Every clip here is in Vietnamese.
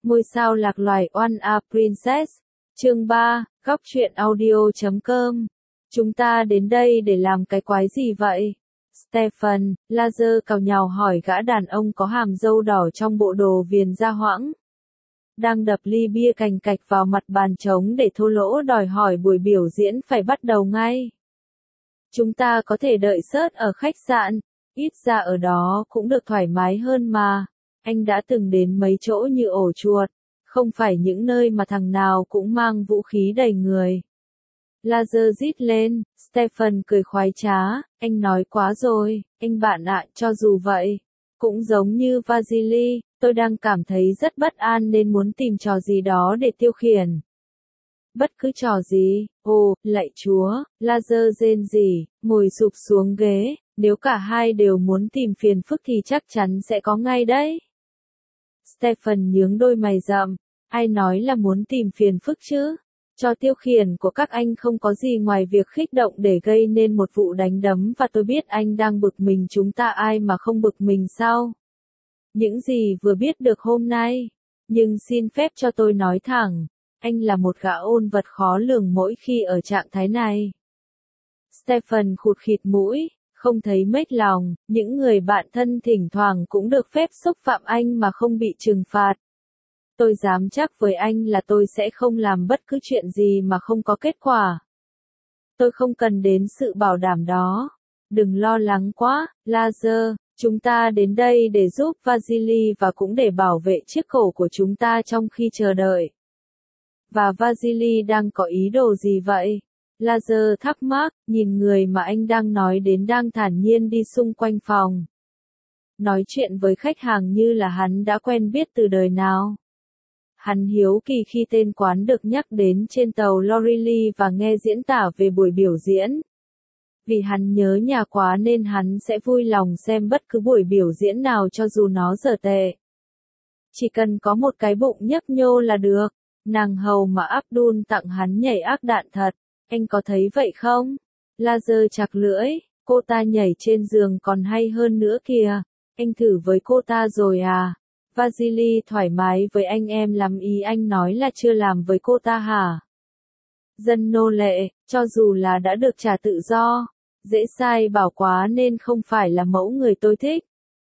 Ngôi sao lạc loài One a Princess. Chương 3, góc truyện audio.com. Chúng ta đến đây để làm cái quái gì vậy? Stephen, Laser càu nhàu hỏi gã đàn ông có hàm râu đỏ trong bộ đồ viền da hoãng. Đang đập ly bia cành cạch vào mặt bàn trống để thô lỗ đòi hỏi buổi biểu diễn phải bắt đầu ngay. Chúng ta có thể đợi sớt ở khách sạn, ít ra ở đó cũng được thoải mái hơn mà. Anh đã từng đến mấy chỗ như ổ chuột, không phải những nơi mà thằng nào cũng mang vũ khí đầy người. Laser rít lên, Stephen cười khoái trá, anh nói quá rồi, anh bạn ạ, cho dù vậy. Cũng giống như Vasily, tôi đang cảm thấy rất bất an nên muốn tìm trò gì đó để tiêu khiển. Bất cứ trò gì, ồ, lạy chúa, Laser rên rỉ, ngồi sụp xuống ghế, nếu cả hai đều muốn tìm phiền phức thì chắc chắn sẽ có ngay đấy. Stephen nhướng đôi mày rậm, ai nói là muốn tìm phiền phức chứ? Trò tiêu khiển của các anh không có gì ngoài việc khích động để gây nên một vụ đánh đấm và tôi biết anh đang bực mình, chúng ta ai mà không bực mình sao? Những gì vừa biết được hôm nay, nhưng xin phép cho tôi nói thẳng, anh là một gã ôn vật khó lường mỗi khi ở trạng thái này. Stephen khụt khịt mũi, không thấy mếch lòng, những người bạn thân thỉnh thoảng cũng được phép xúc phạm anh mà không bị trừng phạt. Tôi dám chắc với anh là tôi sẽ không làm bất cứ chuyện gì mà không có kết quả. Tôi không cần đến sự bảo đảm đó. Đừng lo lắng quá, Laser, chúng ta đến đây để giúp Vasily và cũng để bảo vệ chiếc cổ của chúng ta trong khi chờ đợi. Và Vasily đang có ý đồ gì vậy? Laser thắc mắc, nhìn người mà anh đang nói đến đang thản nhiên đi xung quanh phòng. Nói chuyện với khách hàng như là hắn đã quen biết từ đời nào. Hắn hiếu kỳ khi tên quán được nhắc đến trên tàu Loreley và nghe diễn tả về buổi biểu diễn. Vì hắn nhớ nhà quá nên hắn sẽ vui lòng xem bất cứ buổi biểu diễn nào cho dù nó dở tệ. Chỉ cần có một cái bụng nhấp nhô là được. Nàng hầu mà Abdul tặng hắn nhảy ác đạn thật. Anh có thấy vậy không? Laser chặt lưỡi, cô ta nhảy trên giường còn hay hơn nữa kìa. Anh thử với cô ta rồi à? Vasily thoải mái với anh em lắm, ý anh nói là chưa làm với cô ta hả? Dân nô lệ, cho dù là đã được trả tự do, dễ sai bảo quá nên không phải là mẫu người tôi thích.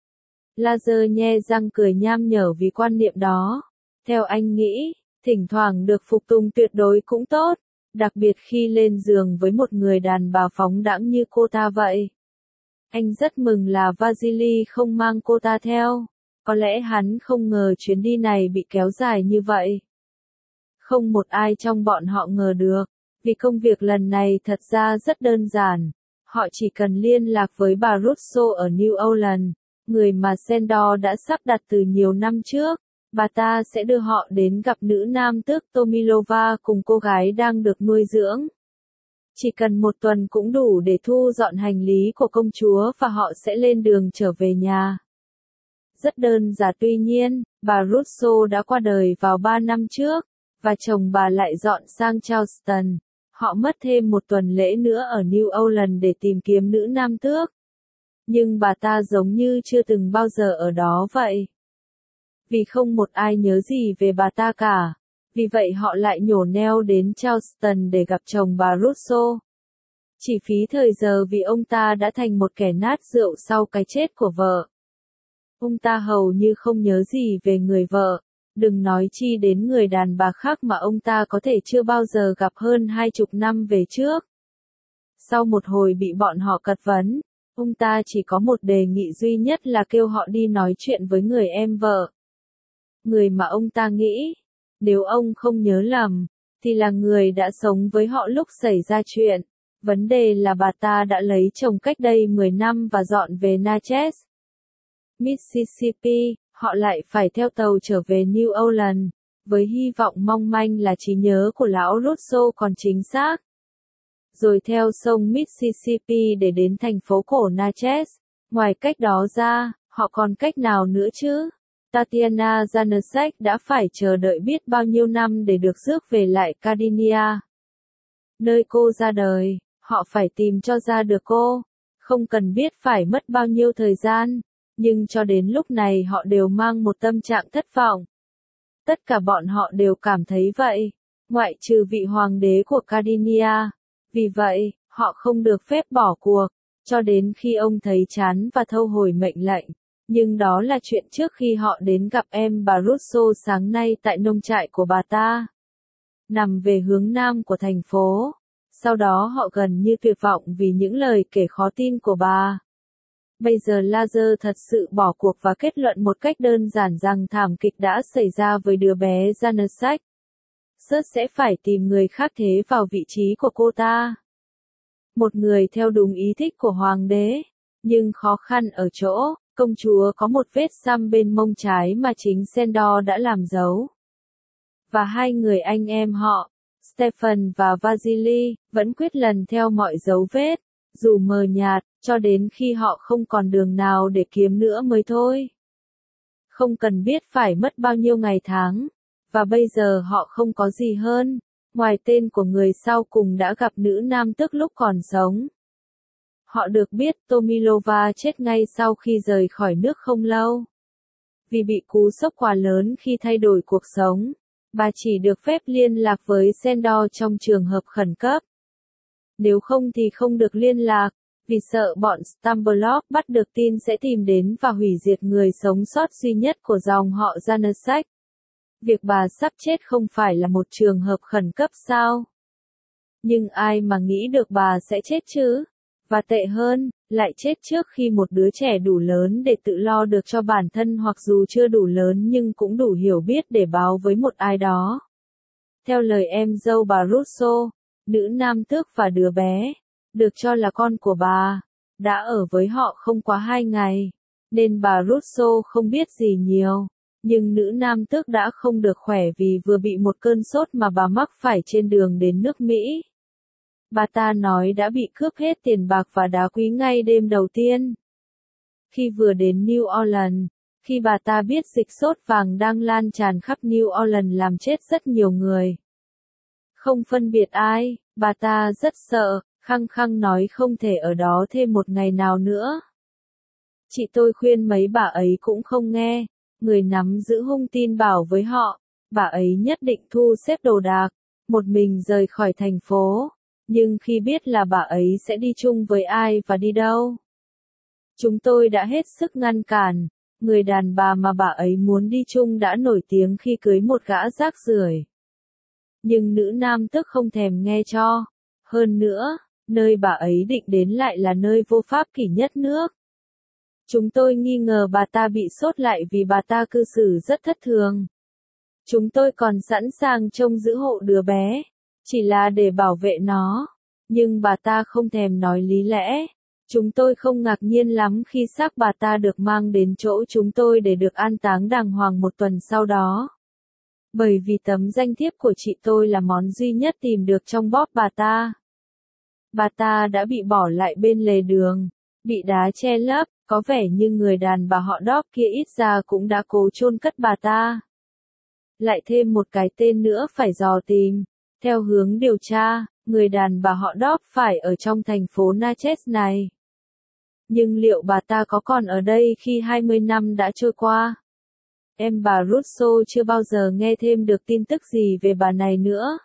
Laser nhe răng cười nham nhở vì quan niệm đó. Theo anh nghĩ, thỉnh thoảng được phục tùng tuyệt đối cũng tốt, đặc biệt khi lên giường với một người đàn bà phóng đãng như cô ta vậy. Anh rất mừng là Vasily không mang cô ta theo. Có lẽ hắn không ngờ chuyến đi này bị kéo dài như vậy. Không một ai trong bọn họ ngờ được, vì công việc lần này thật ra rất đơn giản. Họ chỉ cần liên lạc với bà Russo ở New Orleans, người mà Sendor đã sắp đặt từ nhiều năm trước. Bà ta sẽ đưa họ đến gặp nữ nam tước Tomilova cùng cô gái đang được nuôi dưỡng. Chỉ cần một tuần cũng đủ để thu dọn hành lý của công chúa và họ sẽ lên đường trở về nhà. Rất đơn giản, tuy nhiên, bà Russo đã qua đời vào 3 năm trước, và chồng bà lại dọn sang Charleston. Họ mất thêm một tuần lễ nữa ở New Orleans để tìm kiếm nữ nam tước. Nhưng bà ta giống như chưa từng bao giờ ở đó vậy. Vì không một ai nhớ gì về bà ta cả. Vì vậy họ lại nhổ neo đến Charleston để gặp chồng bà Russo. Chỉ phí thời giờ vì ông ta đã thành một kẻ nát rượu sau cái chết của vợ. Ông ta hầu như không nhớ gì về người vợ, đừng nói chi đến người đàn bà khác mà ông ta có thể chưa bao giờ gặp hơn 20 năm về trước. Sau một hồi bị bọn họ cật vấn, ông ta chỉ có một đề nghị duy nhất là kêu họ đi nói chuyện với người em vợ. Người mà ông ta nghĩ, nếu ông không nhớ lầm, thì là người đã sống với họ lúc xảy ra chuyện. Vấn đề là bà ta đã lấy chồng cách đây 10 năm và dọn về Natchez, Mississippi. Họ lại phải theo tàu trở về New Orleans, với hy vọng mong manh là trí nhớ của lão Russo còn chính xác. Rồi theo sông Mississippi để đến thành phố cổ Natchez. Ngoài cách đó ra, họ còn cách nào nữa chứ? Tatiana Janáček đã phải chờ đợi biết bao nhiêu năm để được rước về lại Sardinia, nơi cô ra đời. Họ phải tìm cho ra được cô. Không cần biết phải mất bao nhiêu thời gian, nhưng cho đến lúc này họ đều mang một tâm trạng thất vọng. Tất cả bọn họ đều cảm thấy vậy, ngoại trừ vị hoàng đế của Cardinia. Vì vậy, họ không được phép bỏ cuộc, cho đến khi ông thấy chán và thâu hồi mệnh lệnh. Nhưng đó là chuyện trước khi họ đến gặp em bà Russo sáng nay tại nông trại của bà ta, nằm về hướng nam của thành phố. Sau đó họ gần như tuyệt vọng vì những lời kể khó tin của bà. Bây giờ Lazar thật sự bỏ cuộc và kết luận một cách đơn giản rằng thảm kịch đã xảy ra với đứa bé Janessac. Sớt sẽ phải tìm người khác thế vào vị trí của cô ta. Một người theo đúng ý thích của hoàng đế. Nhưng khó khăn ở chỗ, công chúa có một vết xăm bên mông trái mà chính Sandor đã làm dấu. Và hai người anh em họ, Stefan và Vasily, vẫn quyết lần theo mọi dấu vết, dù mờ nhạt, cho đến khi họ không còn đường nào để kiếm nữa mới thôi. Không cần biết phải mất bao nhiêu ngày tháng, và bây giờ họ không có gì hơn, ngoài tên của người sau cùng đã gặp nữ nam tước lúc còn sống. Họ được biết Tomilova chết ngay sau khi rời khỏi nước không lâu. Vì bị cú sốc quá lớn khi thay đổi cuộc sống, bà chỉ được phép liên lạc với Sandor trong trường hợp khẩn cấp. Nếu không thì không được liên lạc, vì sợ bọn Stambolov bắt được tin sẽ tìm đến và hủy diệt người sống sót duy nhất của dòng họ Janessac. Việc bà sắp chết không phải là một trường hợp khẩn cấp sao? Nhưng ai mà nghĩ được bà sẽ chết chứ? Và tệ hơn, lại chết trước khi một đứa trẻ đủ lớn để tự lo được cho bản thân hoặc dù chưa đủ lớn nhưng cũng đủ hiểu biết để báo với một ai đó. Theo lời em dâu bà Russo, nữ nam tước và đứa bé, được cho là con của bà, đã ở với họ không quá 2 ngày, nên bà Russo không biết gì nhiều. Nhưng nữ nam tước đã không được khỏe vì vừa bị một cơn sốt mà bà mắc phải trên đường đến nước Mỹ. Bà ta nói đã bị cướp hết tiền bạc và đá quý ngay đêm đầu tiên. Khi vừa đến New Orleans, khi bà ta biết dịch sốt vàng đang lan tràn khắp New Orleans làm chết rất nhiều người. Không phân biệt ai, bà ta rất sợ, khăng khăng nói không thể ở đó thêm một ngày nào nữa. Chị tôi khuyên mấy bà ấy cũng không nghe, người nắm giữ hung tin bảo với họ, bà ấy nhất định thu xếp đồ đạc, một mình rời khỏi thành phố. Nhưng khi biết là bà ấy sẽ đi chung với ai và đi đâu, chúng tôi đã hết sức ngăn cản. Người đàn bà mà bà ấy muốn đi chung đã nổi tiếng khi cưới một gã rác rưởi. Nhưng nữ nam tước không thèm nghe cho. Hơn nữa, nơi bà ấy định đến lại là nơi vô pháp kỷ nhất nước. Chúng tôi nghi ngờ bà ta bị sốt lại vì bà ta cư xử rất thất thường. Chúng tôi còn sẵn sàng trông giữ hộ đứa bé, chỉ là để bảo vệ nó. Nhưng bà ta không thèm nói lý lẽ. Chúng tôi không ngạc nhiên lắm khi xác bà ta được mang đến chỗ chúng tôi để được an táng đàng hoàng một tuần sau đó. Bởi vì tấm danh thiếp của chị tôi là món duy nhất tìm được trong bóp bà ta. Bà ta đã bị bỏ lại bên lề đường, bị đá che lấp, có vẻ như người đàn bà họ Dob kia ít ra cũng đã cố chôn cất bà ta. Lại thêm một cái tên nữa phải dò tìm. Theo hướng điều tra, người đàn bà họ Dob phải ở trong thành phố Natchez này. Nhưng liệu bà ta có còn ở đây khi 20 năm đã trôi qua? Em bà Russo chưa bao giờ nghe thêm được tin tức gì về bà này nữa.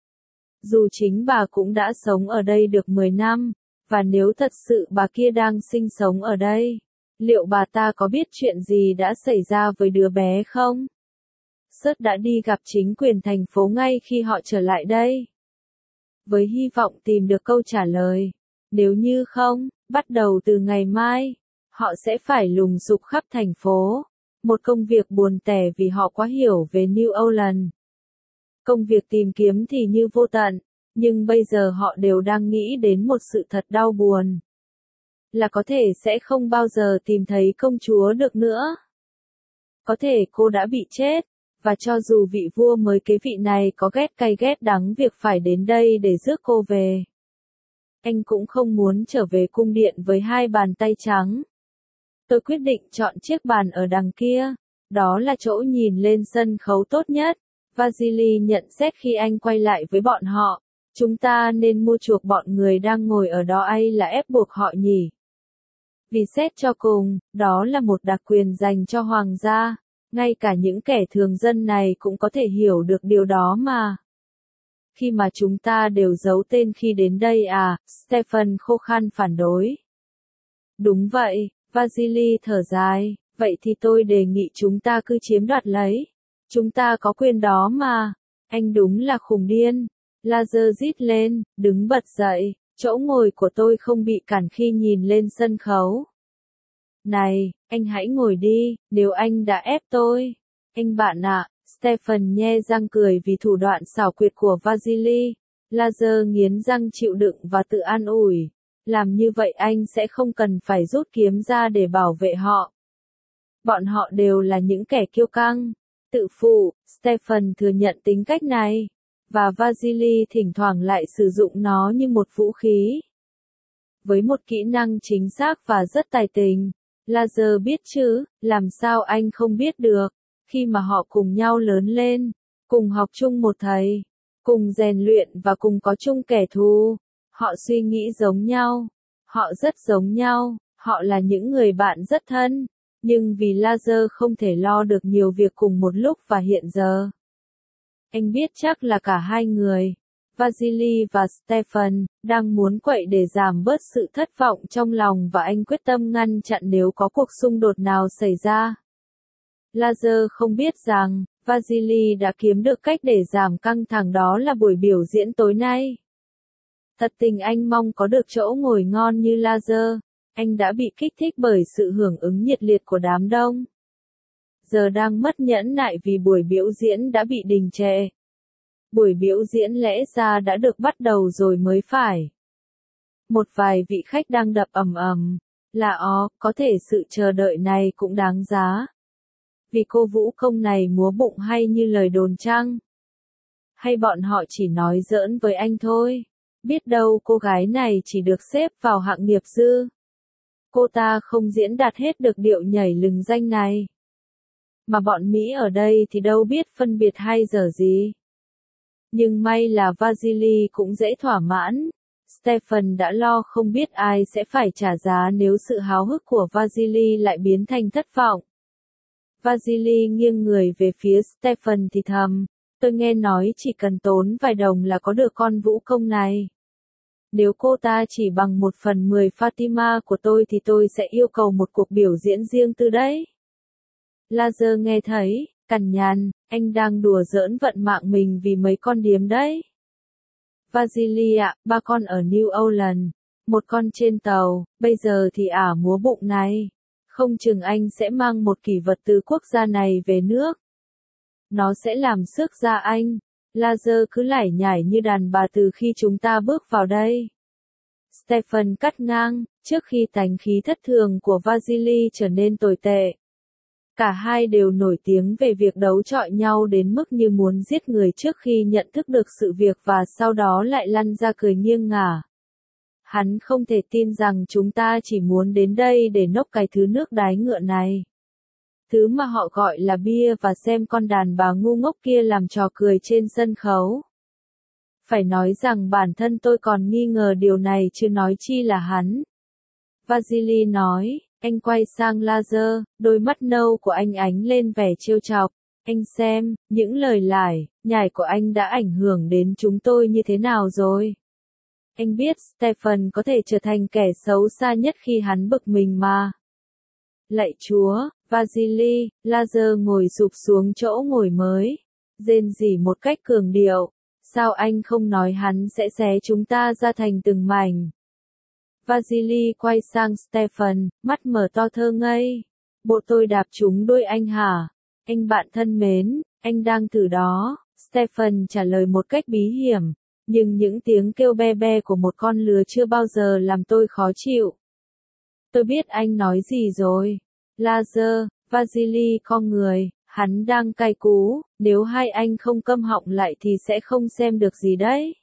Dù chính bà cũng đã sống ở đây được 10 năm, và nếu thật sự bà kia đang sinh sống ở đây, liệu bà ta có biết chuyện gì đã xảy ra với đứa bé không? Sớt đã đi gặp chính quyền thành phố ngay khi họ trở lại đây, với hy vọng tìm được câu trả lời. Nếu như không, bắt đầu từ ngày mai, họ sẽ phải lùng sục khắp thành phố. Một công việc buồn tẻ vì họ quá hiểu về New Orleans. Công việc tìm kiếm thì như vô tận, nhưng bây giờ họ đều đang nghĩ đến một sự thật đau buồn. Là có thể sẽ không bao giờ tìm thấy công chúa được nữa. Có thể cô đã bị chết, và cho dù vị vua mới kế vị này có ghét cay ghét đắng việc phải đến đây để rước cô về, anh cũng không muốn trở về cung điện với hai bàn tay trắng. Tôi quyết định chọn chiếc bàn ở đằng kia, đó là chỗ nhìn lên sân khấu tốt nhất. Vasily nhận xét khi anh quay lại với bọn họ, chúng ta nên mua chuộc bọn người đang ngồi ở đó hay là ép buộc họ nhỉ? Vì xét cho cùng, đó là một đặc quyền dành cho hoàng gia. Ngay cả những kẻ thường dân này cũng có thể hiểu được điều đó mà. Khi mà chúng ta đều giấu tên khi đến đây à, Stephen khô khan phản đối. Đúng vậy, Vasily thở dài, vậy thì tôi đề nghị chúng ta cứ chiếm đoạt lấy. Chúng ta có quyền đó mà. Anh đúng là khùng điên. Lazar rít lên, đứng bật dậy, chỗ ngồi của tôi không bị cản khi nhìn lên sân khấu. Này, anh hãy ngồi đi, nếu anh đã ép tôi. Anh bạn ạ, Stephen nhe răng cười vì thủ đoạn xảo quyệt của Vasily. Lazar nghiến răng chịu đựng và tự an ủi. Làm như vậy anh sẽ không cần phải rút kiếm ra để bảo vệ họ. Bọn họ đều là những kẻ kiêu căng, tự phụ, Stephen thừa nhận tính cách này. Và Vasily thỉnh thoảng lại sử dụng nó như một vũ khí. Với một kỹ năng chính xác và rất tài tình, Lazar biết chứ, làm sao anh không biết được, khi mà họ cùng nhau lớn lên, cùng học chung một thầy, cùng rèn luyện và cùng có chung kẻ thù. Họ suy nghĩ giống nhau, họ rất giống nhau, họ là những người bạn rất thân, nhưng vì Lazar không thể lo được nhiều việc cùng một lúc và hiện giờ. Anh biết chắc là cả hai người, Vasily và Stephen, đang muốn quậy để giảm bớt sự thất vọng trong lòng và anh quyết tâm ngăn chặn nếu có cuộc xung đột nào xảy ra. Lazar không biết rằng, Vasily đã kiếm được cách để giảm căng thẳng, đó là buổi biểu diễn tối nay. Thật tình anh mong có được chỗ ngồi ngon như Lazar, anh đã bị kích thích bởi sự hưởng ứng nhiệt liệt của đám đông. Giờ đang mất nhẫn nại vì buổi biểu diễn đã bị đình trệ. Buổi biểu diễn lẽ ra đã được bắt đầu rồi mới phải. Một vài vị khách đang đập ầm ầm, là có thể sự chờ đợi này cũng đáng giá. Vì cô vũ công này múa bụng hay như lời đồn chăng? Hay bọn họ chỉ nói giỡn với anh thôi? Biết đâu cô gái này chỉ được xếp vào hạng nghiệp dư. Cô ta không diễn đạt hết được điệu nhảy lừng danh này. Mà bọn Mỹ ở đây thì đâu biết phân biệt hay dở gì. Nhưng may là Vasily cũng dễ thỏa mãn. Stephen đã lo không biết ai sẽ phải trả giá nếu sự háo hức của Vasily lại biến thành thất vọng. Vasily nghiêng người về phía Stephen thì thầm, tôi nghe nói chỉ cần tốn vài đồng là có được con vũ công này. Nếu cô ta chỉ bằng 1/10 Fatima của tôi thì tôi sẽ yêu cầu một cuộc biểu diễn riêng tư đấy. Lazar nghe thấy, cằn nhằn, anh đang đùa giỡn vận mạng mình vì mấy con điếm đấy. Vasily ạ, 3 con ở New Orleans, 1 con trên tàu, bây giờ thì múa bụng này. Không chừng anh sẽ mang một kỷ vật từ quốc gia này về nước. Nó sẽ làm xước da anh. Lazar cứ lải nhải như đàn bà từ khi chúng ta bước vào đây. Stephen cắt ngang, trước khi tánh khí thất thường của Vasily trở nên tồi tệ. Cả hai đều nổi tiếng về việc đấu chọi nhau đến mức như muốn giết người trước khi nhận thức được sự việc và sau đó lại lăn ra cười nghiêng ngả. Hắn không thể tin rằng chúng ta chỉ muốn đến đây để nốc cái thứ nước đái ngựa này. Thứ mà họ gọi là bia và xem con đàn bà ngu ngốc kia làm trò cười trên sân khấu. Phải nói rằng bản thân tôi còn nghi ngờ điều này chứ nói chi là hắn. Vasily nói, anh quay sang Lazar, đôi mắt nâu của anh ánh lên vẻ trêu chọc. Anh xem, những lời lải, nhải của anh đã ảnh hưởng đến chúng tôi như thế nào rồi. Anh biết Stephen có thể trở thành kẻ xấu xa nhất khi hắn bực mình mà. Lạy Chúa, Vasily, Lazar ngồi sụp xuống chỗ ngồi mới, rên rỉ một cách cường điệu. Sao anh không nói hắn sẽ xé chúng ta ra thành từng mảnh? Vasily quay sang Stephen, mắt mở to thơ ngây. Bộ tôi đạp trúng đôi anh hả? Anh bạn thân mến, anh đang thử đó. Stephen trả lời một cách bí hiểm, nhưng những tiếng kêu be be của một con lừa chưa bao giờ làm tôi khó chịu. Tôi biết anh nói gì rồi. Lazar, Vasily khom người, hắn đang cay cú, nếu hai anh không câm họng lại thì sẽ không xem được gì đấy.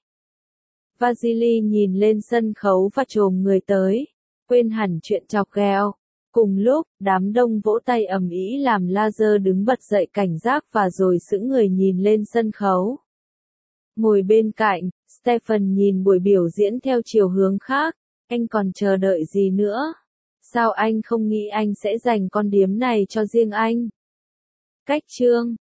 Vasily nhìn lên sân khấu và chồm người tới, quên hẳn chuyện chọc ghẹo. Cùng lúc, đám đông vỗ tay ầm ĩ làm Lazar đứng bật dậy cảnh giác và rồi sững người nhìn lên sân khấu. Ngồi bên cạnh, Stephen nhìn buổi biểu diễn theo chiều hướng khác, anh còn chờ đợi gì nữa? Sao anh không nghĩ anh sẽ dành con điếm này cho riêng anh? Cách chương